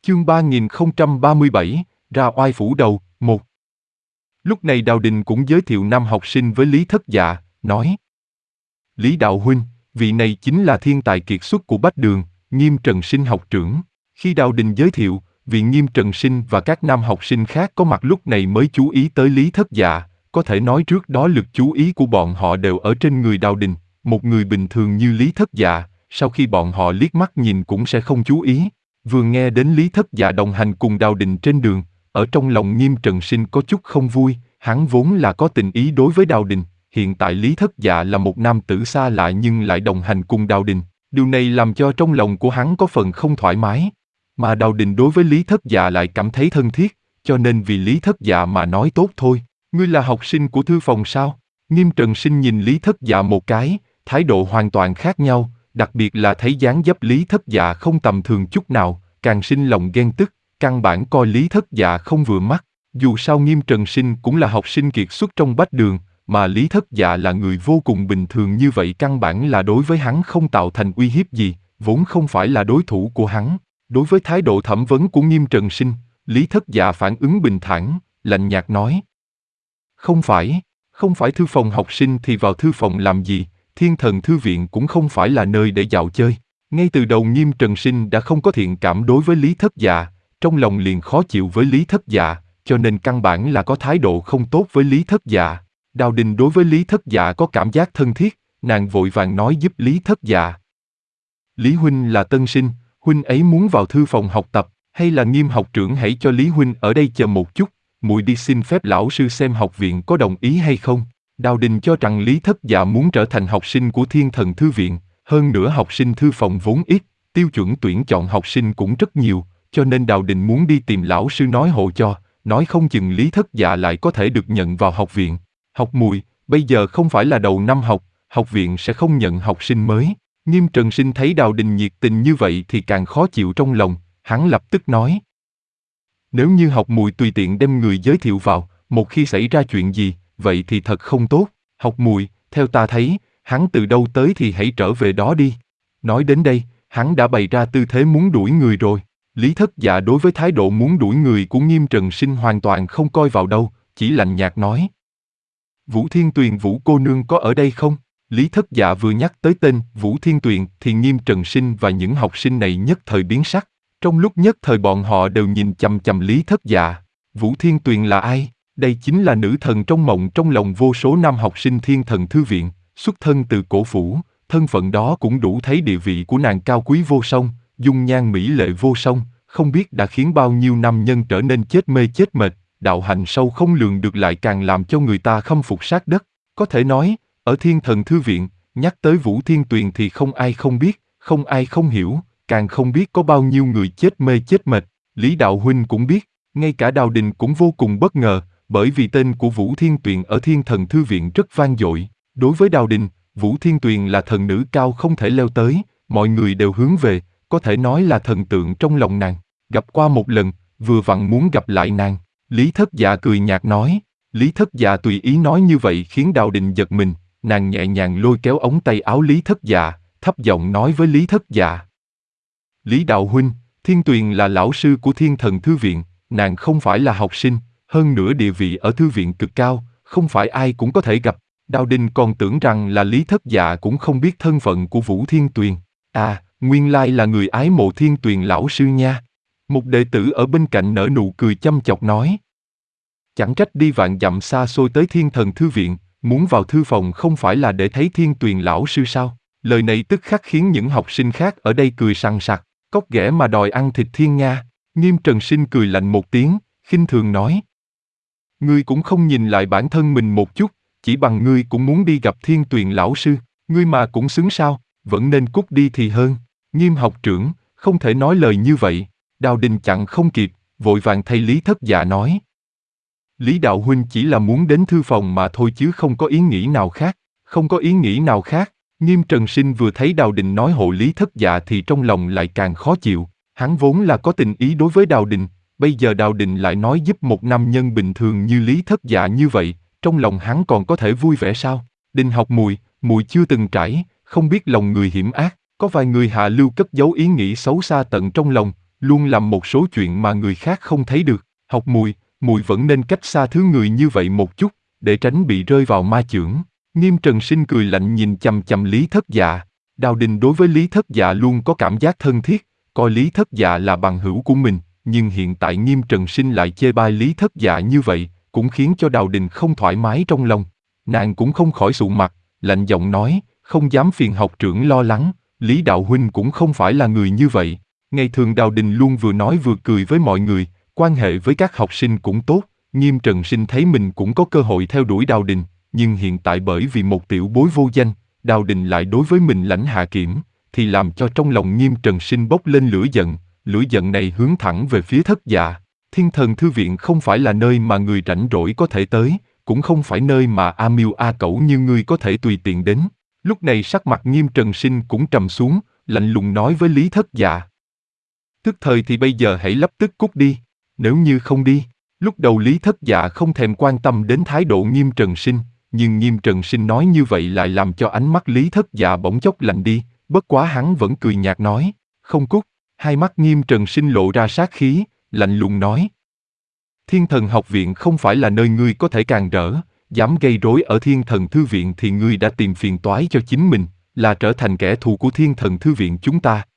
Chương 3037, ra oai phủ đầu, 1. Lúc này Đào Đình cũng giới thiệu 5 học sinh với Lý Thất Dạ, nói: Lý Đạo huynh, vị này chính là thiên tài kiệt xuất của Bách Đường, Nghiêm Trần Sinh học trưởng. Khi Đào Đình giới thiệu, vị Nghiêm Trần Sinh và các nam học sinh khác có mặt lúc này mới chú ý tới Lý Thất Dạ, có thể nói trước đó lực chú ý của bọn họ đều ở trên người Đào Đình, một người bình thường như Lý Thất Dạ, sau khi bọn họ liếc mắt nhìn cũng sẽ không chú ý. Vừa nghe đến Lý Thất Dạ đồng hành cùng Đào Đình trên đường, ở trong lòng Nghiêm Trần Sinh có chút không vui, hắn vốn là có tình ý đối với Đào Đình, hiện tại Lý Thất Dạ là một nam tử xa lạ nhưng lại đồng hành cùng Đào Đình, điều này làm cho trong lòng của hắn có phần không thoải mái. Mà Đào Đình đối với Lý Thất Dạ lại cảm thấy thân thiết, cho nên vì Lý Thất Dạ mà nói tốt thôi. Ngươi là học sinh của thư phòng sao? Nghiêm Trần Sinh nhìn Lý Thất Dạ một cái, thái độ hoàn toàn khác nhau, đặc biệt là thấy dáng dấp Lý Thất Dạ không tầm thường chút nào, càng sinh lòng ghen tức, căn bản coi Lý Thất Dạ không vừa mắt. Dù sao Nghiêm Trần Sinh cũng là học sinh kiệt xuất trong Bách Đường, mà Lý Thất Dạ là người vô cùng bình thường như vậy căn bản là đối với hắn không tạo thành uy hiếp gì, vốn không phải là đối thủ của hắn. Đối với thái độ thẩm vấn của Nghiêm Trần Sinh, Lý Thất Dạ phản ứng bình thản, lạnh nhạt nói: Không phải thư phòng học sinh thì vào thư phòng làm gì, Thiên Thần Thư Viện cũng không phải là nơi để dạo chơi. Ngay từ đầu Nghiêm Trần Sinh đã không có thiện cảm đối với Lý Thất Dạ, trong lòng liền khó chịu với Lý Thất Dạ, cho nên căn bản là có thái độ không tốt với Lý Thất Dạ. Đào Đình đối với Lý Thất Dạ có cảm giác thân thiết, nàng vội vàng nói giúp Lý Thất Dạ: Lý huynh là tân sinh, huynh ấy muốn vào thư phòng học tập, hay là Nghiêm học trưởng hãy cho Lý huynh ở đây chờ một chút, muội đi xin phép lão sư xem học viện có đồng ý hay không. Đào Đình cho rằng Lý Thất Dạ muốn trở thành học sinh của Thiên Thần Thư Viện, hơn nữa học sinh thư phòng vốn ít, tiêu chuẩn tuyển chọn học sinh cũng rất nhiều, cho nên Đào Đình muốn đi tìm lão sư nói hộ cho, nói không chừng Lý Thất Dạ lại có thể được nhận vào học viện. Học muội, bây giờ không phải là đầu năm học, học viện sẽ không nhận học sinh mới. Nghiêm Trần Sinh thấy Đào Đình nhiệt tình như vậy thì càng khó chịu trong lòng, hắn lập tức nói: Nếu như học muội tùy tiện đem người giới thiệu vào, một khi xảy ra chuyện gì, vậy thì thật không tốt. Học muội, theo ta thấy, hắn từ đâu tới thì hãy trở về đó đi. Nói đến đây, hắn đã bày ra tư thế muốn đuổi người rồi. Lý Thất Dạ đối với thái độ muốn đuổi người của Nghiêm Trần Sinh hoàn toàn không coi vào đâu, chỉ lạnh nhạt nói: Vũ Thiên Tuyền Vũ cô nương có ở đây không? Lý Thất Dạ vừa nhắc tới tên Vũ Thiên Tuyền thì Nghiêm Trần Sinh và những học sinh này nhất thời biến sắc. Trong lúc nhất thời bọn họ đều nhìn chằm chằm Lý Thất Dạ. Vũ Thiên Tuyền là ai? Đây chính là nữ thần trong mộng trong lòng vô số nam học sinh Thiên Thần Thư Viện, xuất thân từ cổ phủ, thân phận đó cũng đủ thấy địa vị của nàng cao quý vô song, dung nhan mỹ lệ vô song, không biết đã khiến bao nhiêu nam nhân trở nên chết mê chết mệt, đạo hành sâu không lường được lại càng làm cho người ta khâm phục sát đất. Có thể nói, ở Thiên Thần Thư Viện, nhắc tới Vũ Thiên Tuyền thì không ai không biết, không ai không hiểu, càng không biết có bao nhiêu người chết mê chết mệt. Lý Đạo huynh cũng biết, ngay cả Đào Đình cũng vô cùng bất ngờ, bởi vì tên của Vũ Thiên Tuyền ở Thiên Thần Thư Viện rất vang dội. Đối với Đào Đình, Vũ Thiên Tuyền là thần nữ cao không thể leo tới, mọi người đều hướng về, có thể nói là thần tượng trong lòng nàng. Gặp qua một lần, vừa vặn muốn gặp lại nàng. Lý Thất Dạ cười nhạt nói. Lý Thất Dạ tùy ý nói như vậy khiến Đào Đình giật mình, nàng nhẹ nhàng lôi kéo ống tay áo Lý Thất Dạ, thấp giọng nói với Lý Thất Dạ: Lý Đạo huynh, Thiên Tuyền là lão sư của Thiên Thần Thư Viện, nàng không phải là học sinh, hơn nữa địa vị ở thư viện cực cao, không phải ai cũng có thể gặp. Đào Đình còn tưởng rằng là Lý Thất Dạ cũng không biết thân phận của Vũ Thiên Tuyền. À, nguyên lai là người ái mộ Thiên Tuyền lão sư nha. Một đệ tử ở bên cạnh nở nụ cười chăm chọc nói: Chẳng trách đi vạn dặm xa xôi tới Thiên Thần Thư Viện, muốn vào thư phòng không phải là để thấy Thiên Tuyền lão sư sao? Lời này tức khắc khiến những học sinh khác ở đây cười sằng sặc, cóc ghẻ mà đòi ăn thịt thiên nga. Nghiêm Trần Sinh cười lạnh một tiếng, khinh thường nói: Ngươi cũng không nhìn lại bản thân mình một chút, chỉ bằng ngươi cũng muốn đi gặp Thiên Tuyền lão sư, ngươi mà cũng xứng sao, vẫn nên cút đi thì hơn. Nghiêm học trưởng, không thể nói lời như vậy. Đào Đình chặn không kịp, vội vàng thay Lý Thất Dạ nói: Lý Đạo huynh chỉ là muốn đến thư phòng mà thôi chứ không có ý nghĩ nào khác, không có ý nghĩ nào khác. Nghiêm Trần Sinh vừa thấy Đào Đình nói hộ Lý Thất Dạ thì trong lòng lại càng khó chịu, hắn vốn là có tình ý đối với Đào Đình, bây giờ Đào Đình lại nói giúp một nam nhân bình thường như Lý Thất Dạ như vậy, trong lòng hắn còn có thể vui vẻ sao? Đình học muội, muội chưa từng trải, không biết lòng người hiểm ác, có vài người hạ lưu cất giấu ý nghĩ xấu xa tận trong lòng, luôn làm một số chuyện mà người khác không thấy được. Học Mùi vẫn nên cách xa thứ người như vậy một chút, để tránh bị rơi vào ma chưởng. Nghiêm Trần Sinh cười lạnh nhìn chằm chằm Lý Thất Dạ. Đào Đình đối với Lý Thất Dạ luôn có cảm giác thân thiết, coi Lý Thất Dạ là bằng hữu của mình, nhưng hiện tại Nghiêm Trần Sinh lại chê bai Lý Thất Dạ như vậy, cũng khiến cho Đào Đình không thoải mái trong lòng. Nàng cũng không khỏi sụ mặt, lạnh giọng nói, không dám phiền học trưởng lo lắng, Lý Đạo Huynh cũng không phải là người như vậy. Ngày thường Đào Đình luôn vừa nói vừa cười với mọi người, quan hệ với các học sinh cũng tốt. Nghiêm Trần Sinh thấy mình cũng có cơ hội theo đuổi Đào Đình, nhưng hiện tại bởi vì một tiểu bối vô danh, Đào Đình lại đối với mình lãnh hạ kiểm, thì làm cho trong lòng Nghiêm Trần Sinh bốc lên lửa giận này hướng thẳng về phía Thất Dạ. Thiên Thần Thư Viện không phải là nơi mà người rảnh rỗi có thể tới, cũng không phải nơi mà A Miêu A Cẩu như ngươi có thể tùy tiện đến. Lúc này sắc mặt Nghiêm Trần Sinh cũng trầm xuống, lạnh lùng nói với Lý Thất Dạ. Tức thời thì bây giờ hãy lập tức cút đi, nếu như không đi. Lúc đầu Lý Thất Dạ không thèm quan tâm đến thái độ Nghiêm Trần Sinh, nhưng Nghiêm Trần Sinh nói như vậy lại làm cho ánh mắt Lý Thất Dạ bỗng chốc lạnh đi, bất quá hắn vẫn cười nhạt nói, không cút. Hai mắt Nghiêm Trần Sinh lộ ra sát khí, lạnh lùng nói. Thiên Thần Học Viện không phải là nơi ngươi có thể càn rỡ, dám gây rối ở Thiên Thần Thư Viện thì ngươi đã tìm phiền toái cho chính mình, là trở thành kẻ thù của Thiên Thần Thư Viện chúng ta.